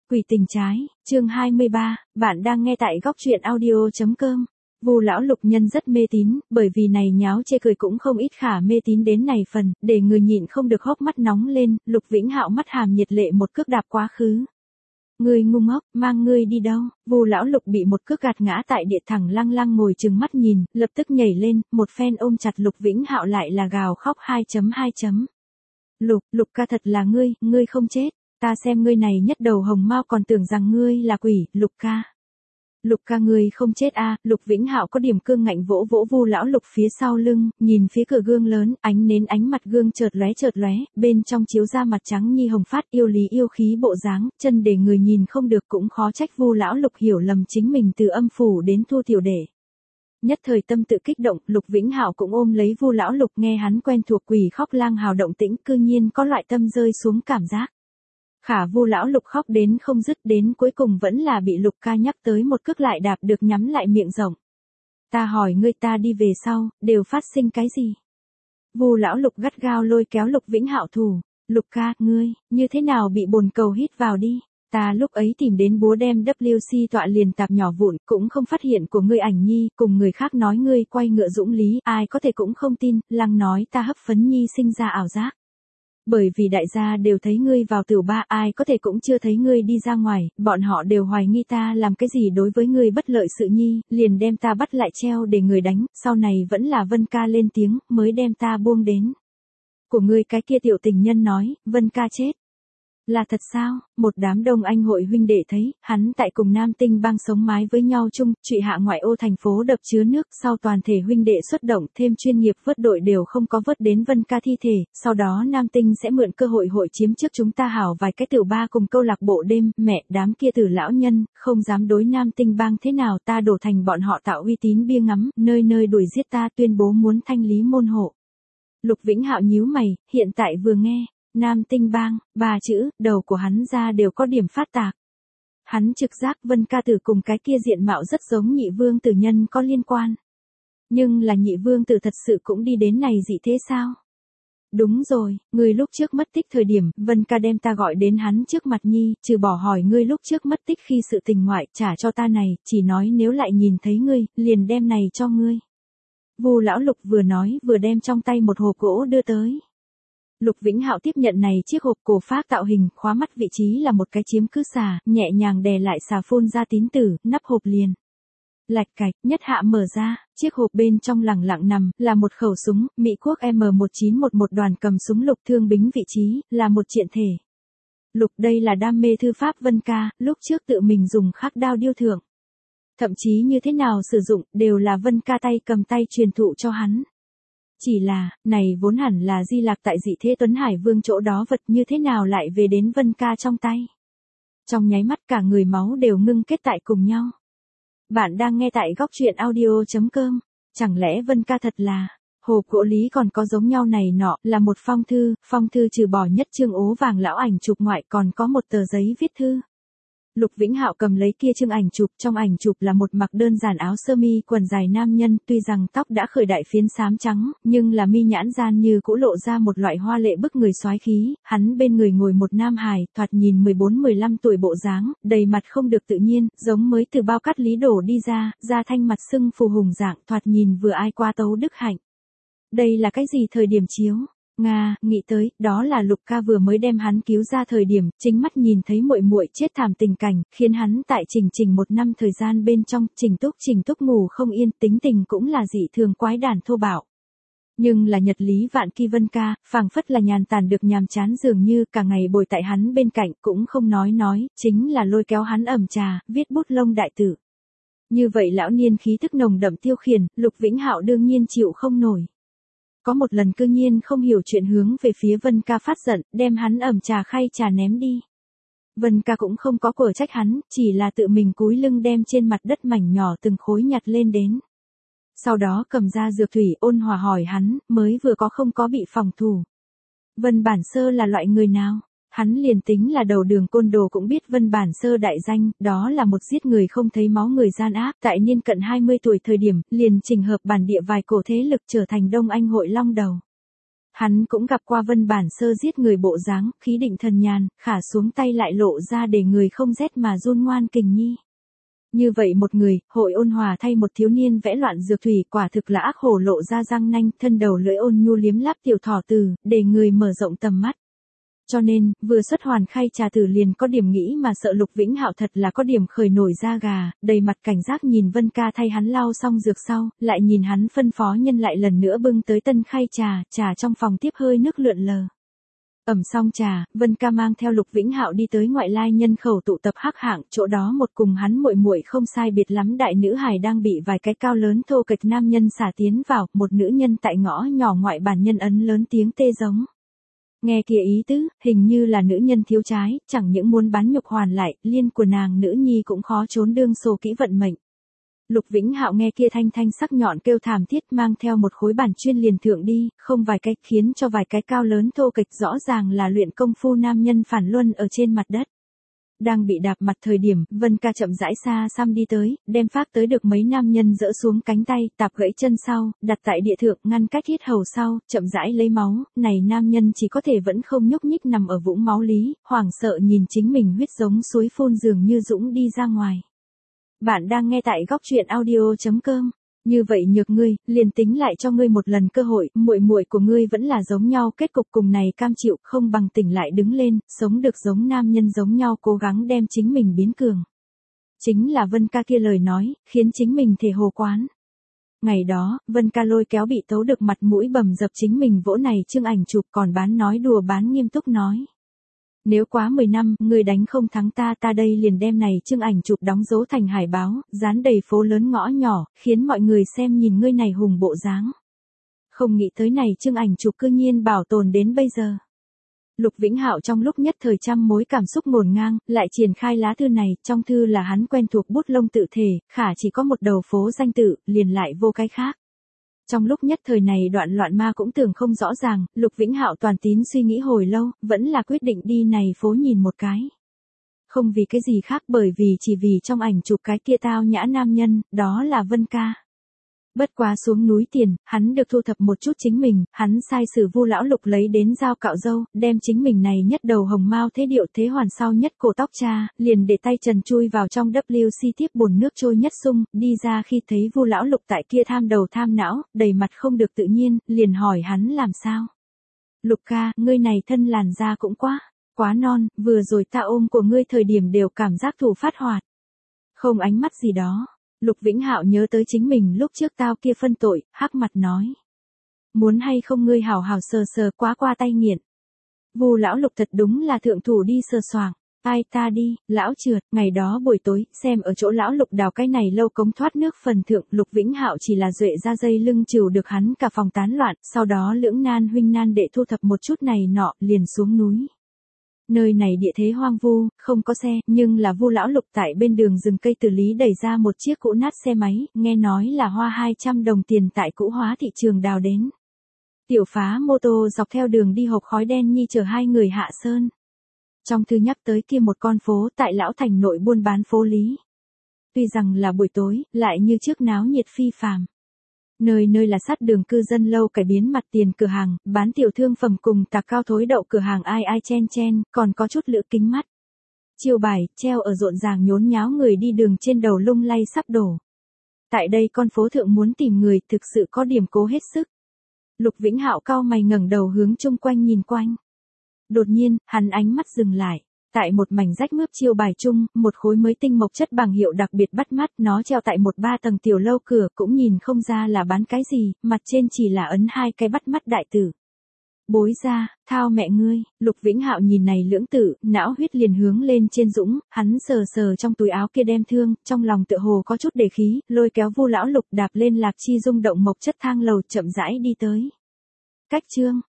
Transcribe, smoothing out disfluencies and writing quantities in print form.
Quỷ tình trái, chương 23, bạn đang nghe tại góc truyện audio.com. Vu lão Lục nhân rất mê tín, bởi vì này nháo chê cười cũng không ít khả mê tín đến này phần, để người nhịn không được hốc mắt nóng lên, Lục Vĩnh Hạo mắt hàm nhiệt lệ một cước đạp quá khứ. Ngươi ngu ngốc, mang ngươi đi đâu? Vu lão Lục bị một cước gạt ngã tại địa, thẳng lăng lăng ngồi trừng mắt nhìn, lập tức nhảy lên, một phen ôm chặt Lục Vĩnh Hạo lại là gào khóc 2.2. Lục ca thật là ngươi không chết. Ta xem ngươi này nhất đầu hồng mao còn tưởng rằng ngươi là quỷ, Lục ca ngươi không chết a. Lục Vĩnh Hạo có điểm cương ngạnh vỗ vỗ Vu lão Lục phía sau lưng, nhìn phía cửa gương lớn, ánh mặt gương chợt lóe, bên trong chiếu ra mặt trắng nhi hồng phát yêu lý yêu khí bộ dáng, chân để người nhìn không được cũng khó trách Vu lão Lục hiểu lầm chính mình từ âm phủ đến thu tiểu đệ. Nhất thời tâm tự kích động, Lục Vĩnh Hạo cũng ôm lấy Vu lão Lục, nghe hắn quen thuộc quỷ khóc lang hào động tĩnh, cư nhiên có loại tâm rơi xuống cảm giác. Khả Vu lão Lục khóc đến không dứt, đến cuối cùng vẫn là bị Lục ca nhắc tới một cước lại đạp được nhắm lại miệng rộng. Ta hỏi ngươi, ta đi về sau, đều phát sinh cái gì? Vu lão Lục gắt gao lôi kéo Lục Vĩnh Hạo thủ. Lục ca, ngươi, như thế nào bị bồn cầu hít vào đi? Ta lúc ấy tìm đến búa đem WC tọa liền tạp nhỏ vụn, cũng không phát hiện của ngươi ảnh nhi, cùng người khác nói ngươi quay ngựa dũng lý, ai có thể cũng không tin, lăng nói ta hấp phấn nhi sinh ra ảo giác. Bởi vì đại gia đều thấy ngươi vào tiểu ba, ai có thể cũng chưa thấy ngươi đi ra ngoài, bọn họ đều hoài nghi ta làm cái gì đối với ngươi bất lợi sự nhi, liền đem ta bắt lại treo để người đánh, sau này vẫn là Vân ca lên tiếng, mới đem ta buông đến. Của ngươi cái kia tiểu tình nhân nói, Vân ca chết. Là thật sao? Một đám đông anh hội huynh đệ thấy, hắn tại cùng Nam Tinh Bang sống mái với nhau chung, trụy hạ ngoại ô thành phố đập chứa nước, sau toàn thể huynh đệ xuất động, thêm chuyên nghiệp vớt đội đều không có vớt đến Vân ca thi thể, sau đó Nam Tinh sẽ mượn cơ hội chiếm trước chúng ta hảo vài cái tiểu ba cùng câu lạc bộ đêm, mẹ, đám kia tử lão nhân, không dám đối Nam Tinh Bang thế nào, ta đổ thành bọn họ tạo uy tín bia ngắm, nơi nơi đuổi giết ta, tuyên bố muốn thanh lý môn hộ. Lục Vĩnh Hạo nhíu mày, hiện tại vừa nghe Nam Tinh Bang, ba chữ, đầu của hắn ra đều có điểm phát tạc. Hắn trực giác Vân ca tử cùng cái kia diện mạo rất giống nhị vương tử nhân có liên quan. Nhưng là nhị vương tử thật sự cũng đi đến này dị thế sao? Đúng rồi, ngươi lúc trước mất tích thời điểm, Vân ca đem ta gọi đến hắn trước mặt nhi, trừ bỏ hỏi ngươi lúc trước mất tích khi sự tình ngoại, trả cho ta này, chỉ nói nếu lại nhìn thấy ngươi, liền đem này cho ngươi. Vu lão Lục vừa nói vừa đem trong tay một hộp gỗ đưa tới. Lục Vĩnh Hạo tiếp nhận này chiếc hộp cổ phác tạo hình, khóa mắt vị trí là một cái chiếm cứ xà, nhẹ nhàng đè lại xà phun ra tín tử, nắp hộp liền. Lạch cạch, nhất hạ mở ra, chiếc hộp bên trong lẳng lặng nằm, là một khẩu súng, Mỹ quốc M1911 đoàn cầm súng lục thương bính vị trí, là một triện thể. Lục đây là đam mê thư pháp Vân ca, lúc trước tự mình dùng khắc đao điêu thượng. Thậm chí như thế nào sử dụng, đều là Vân ca tay cầm tay truyền thụ cho hắn. Chỉ là, này vốn hẳn là di lạc tại dị thế Tuấn Hải Vương chỗ đó vật, như thế nào lại về đến Vân ca trong tay. Trong nháy mắt cả người máu đều ngưng kết tại cùng nhau. Bạn đang nghe tại góc truyện audio.com. Chẳng lẽ Vân ca thật là, hộp gỗ lý còn có giống nhau này nọ, là một phong thư trừ bỏ nhất chương ố vàng lão ảnh chụp ngoại còn có một tờ giấy viết thư. Lục Vĩnh Hạo cầm lấy kia chương ảnh chụp, trong ảnh chụp là một mặc đơn giản áo sơ mi quần dài nam nhân, tuy rằng tóc đã khởi đại phiến xám trắng, nhưng là mi nhãn gian như cũ lộ ra một loại hoa lệ bức người soái khí, hắn bên người ngồi một nam hài, thoạt nhìn 14-15 tuổi bộ dáng, đầy mặt không được tự nhiên, giống mới từ bao cát lý đổ đi ra, da thanh mặt sưng phù hùng dạng, thoạt nhìn vừa ai qua tấu đức hạnh. Đây là cái gì thời điểm chiếu? Nga, nghĩ tới, đó là Lục ca vừa mới đem hắn cứu ra thời điểm, chính mắt nhìn thấy muội muội chết thảm tình cảnh, khiến hắn tại Trình một năm thời gian bên trong, Trình túc ngủ không yên, tính tình cũng là dị thường quái đản thô bạo. Nhưng là nhật lý vạn kỳ Vân ca, phảng phất là nhàn tản được nhàm chán dường như, cả ngày bồi tại hắn bên cạnh, cũng không nói, chính là lôi kéo hắn ẩm trà, viết bút lông đại tử. Như vậy lão niên khí thức nồng đậm tiêu khiển, Lục Vĩnh Hạo đương nhiên chịu không nổi. Có một lần cư nhiên không hiểu chuyện hướng về phía Vân ca phát giận, đem hắn ẩm trà khay trà ném đi. Vân ca cũng không có quở trách hắn, chỉ là tự mình cúi lưng đem trên mặt đất mảnh nhỏ từng khối nhặt lên đến. Sau đó cầm ra dược thủy ôn hòa hỏi hắn, mới vừa có không có bị phòng thủ. Vân Bản Sơ là loại người nào? Hắn liền tính là đầu đường côn đồ cũng biết Vân Bản Sơ đại danh, đó là một giết người không thấy máu người gian ác, tại niên cận 20 tuổi thời điểm, liền trình hợp bản địa vài cổ thế lực trở thành Đông Anh hội long đầu. Hắn cũng gặp qua Vân Bản Sơ giết người bộ dáng, khí định thần nhàn, khả xuống tay lại lộ ra để người không rét mà run ngoan kình nhi. Như vậy một người, hội ôn hòa thay một thiếu niên vẽ loạn dược thủy, quả thực là ác hổ lộ ra răng nanh, thân đầu lưỡi ôn nhu liếm láp tiểu thỏ tử, để người mở rộng tầm mắt. Cho nên, vừa xuất hoàn khai trà tử liền có điểm nghĩ mà sợ Lục Vĩnh Hạo thật là có điểm khởi nổi da gà, đầy mặt cảnh giác nhìn Vân ca thay hắn lau xong dược sau, lại nhìn hắn phân phó nhân lại lần nữa bưng tới tân khai trà, trà trong phòng tiếp hơi nước lượn lờ. Ẩm xong trà, Vân ca mang theo Lục Vĩnh Hạo đi tới ngoại lai nhân khẩu tụ tập hắc hạng, chỗ đó một cùng hắn muội muội không sai biệt lắm đại nữ hài đang bị vài cái cao lớn thô kệch nam nhân xả tiến vào, một nữ nhân tại ngõ nhỏ ngoại bản nhân ấn lớn tiếng tê giống. Nghe kia ý tứ, hình như là nữ nhân thiếu trái, chẳng những muốn bán nhục hoàn lại, liên của nàng nữ nhi cũng khó trốn đương sổ kỹ vận mệnh. Lục Vĩnh Hạo nghe kia thanh thanh sắc nhọn kêu thảm thiết mang theo một khối bản chuyên liền thượng đi, không vài cách khiến cho vài cái cao lớn thô kệch rõ ràng là luyện công phu nam nhân phản luân ở trên mặt đất. Đang bị đạp mặt thời điểm, Vân ca chậm rãi xa xăm đi tới, đem phát tới được mấy nam nhân dỡ xuống cánh tay, tạp gãy chân sau, đặt tại địa thượng, ngăn cách thiết hầu sau, chậm rãi lấy máu, này nam nhân chỉ có thể vẫn không nhúc nhích nằm ở vũng máu lý, hoảng sợ nhìn chính mình huyết giống suối phun dường như dũng đi ra ngoài. Bạn đang nghe tại góc truyện audio.com. Như vậy nhược ngươi, liền tính lại cho ngươi một lần cơ hội, muội muội của ngươi vẫn là giống nhau, kết cục cùng này cam chịu, không bằng tỉnh lại đứng lên, sống được giống nam nhân giống nhau, cố gắng đem chính mình biến cường. Chính là Vân ca kia lời nói, khiến chính mình thể hồ quán. Ngày đó, Vân ca lôi kéo bị tấu được mặt mũi bầm dập chính mình vỗ này chương ảnh chụp, còn bán nói đùa bán nghiêm túc nói. Nếu quá 10 năm, ngươi đánh không thắng ta đây liền đem này chương ảnh chụp đóng dấu thành hải báo, dán đầy phố lớn ngõ nhỏ, khiến mọi người xem nhìn ngươi này hùng bộ dáng. Không nghĩ tới này chương ảnh chụp cư nhiên bảo tồn đến bây giờ. Lục Vĩnh Hạo trong lúc nhất thời trăm mối cảm xúc ngổn ngang, lại triển khai lá thư này, trong thư là hắn quen thuộc bút lông tự thể, khả chỉ có một đầu phố danh tự, liền lại vô cái khác. Trong lúc nhất thời này đoạn loạn ma cũng tưởng không rõ ràng, Lục Vĩnh Hạo toàn tín suy nghĩ hồi lâu, vẫn là quyết định đi này phố nhìn một cái. Không vì cái gì khác, bởi vì chỉ vì trong ảnh chụp cái kia tao nhã nam nhân, đó là Vân ca. Bất quá xuống núi tiền, hắn được thu thập một chút chính mình, hắn sai sử Vu lão Lục lấy đến dao cạo râu, đem chính mình này nhất đầu hồng mao thế điệu thế hoàn sau nhất cổ tóc cha, liền để tay trần chui vào trong WC tiếp bồn nước trôi nhất sung, đi ra khi thấy Vu lão Lục tại kia tham đầu tham não, đầy mặt không được tự nhiên, liền hỏi hắn làm sao. Lục ca, ngươi này thân làn da cũng quá non, vừa rồi ta ôm của ngươi thời điểm đều cảm giác thủ phát hoạt. Không ánh mắt gì đó. Lục Vĩnh Hạo nhớ tới chính mình lúc trước tao kia phân tội, hắc mặt nói. Muốn hay không ngươi hảo hảo sờ sờ quá qua tay nghiện. Vu lão Lục thật đúng là thượng thủ đi sờ soạng. Ai ta đi, lão trượt, ngày đó buổi tối, xem ở chỗ lão Lục đào cái này lâu cống thoát nước phần thượng, Lục Vĩnh Hạo chỉ là duệ ra dây lưng chịu được hắn cả phòng tán loạn, sau đó lưỡng nan huynh nan đệ thu thập một chút này nọ, liền xuống núi. Nơi này địa thế hoang vu, không có xe, nhưng là Vu lão Lục tại bên đường rừng cây từ lý đẩy ra một chiếc cũ nát xe máy, nghe nói là hoa 200 đồng tiền tại cũ hóa thị trường đào đến. Tiểu phá mô tô dọc theo đường đi hộp khói đen nhi chở hai người hạ sơn. Trong thư nhắc tới kia một con phố tại lão thành nội buôn bán phố lý. Tuy rằng là buổi tối, lại như trước náo nhiệt phi phàm. Nơi nơi là sát đường cư dân lâu cải biến mặt tiền cửa hàng, bán tiểu thương phẩm cùng tạc cao thối đậu cửa hàng ai ai chen, còn có chút lựa kính mắt. Chiêu bài, treo ở rộn ràng nhốn nháo người đi đường trên đầu lung lay sắp đổ. Tại đây con phố thượng muốn tìm người thực sự có điểm cố hết sức. Lục Vĩnh Hạo cau mày ngẩng đầu hướng chung quanh nhìn quanh. Đột nhiên, hắn ánh mắt dừng lại. Tại một mảnh rách mướp chiêu bài chung, một khối mới tinh mộc chất bằng hiệu đặc biệt bắt mắt, nó treo tại một 3 tầng tiểu lâu cửa, cũng nhìn không ra là bán cái gì, mặt trên chỉ là ấn hai cái bắt mắt đại tử. Bối ra, thao mẹ ngươi, Lục Vĩnh Hạo nhìn này lưỡng tử, não huyết liền hướng lên trên dũng, hắn sờ sờ trong túi áo kia đem thương, trong lòng tựa hồ có chút đề khí, lôi kéo Vu lão Lục đạp lên Lạc Chi rung động mộc chất thang lầu chậm rãi đi tới. Cách chương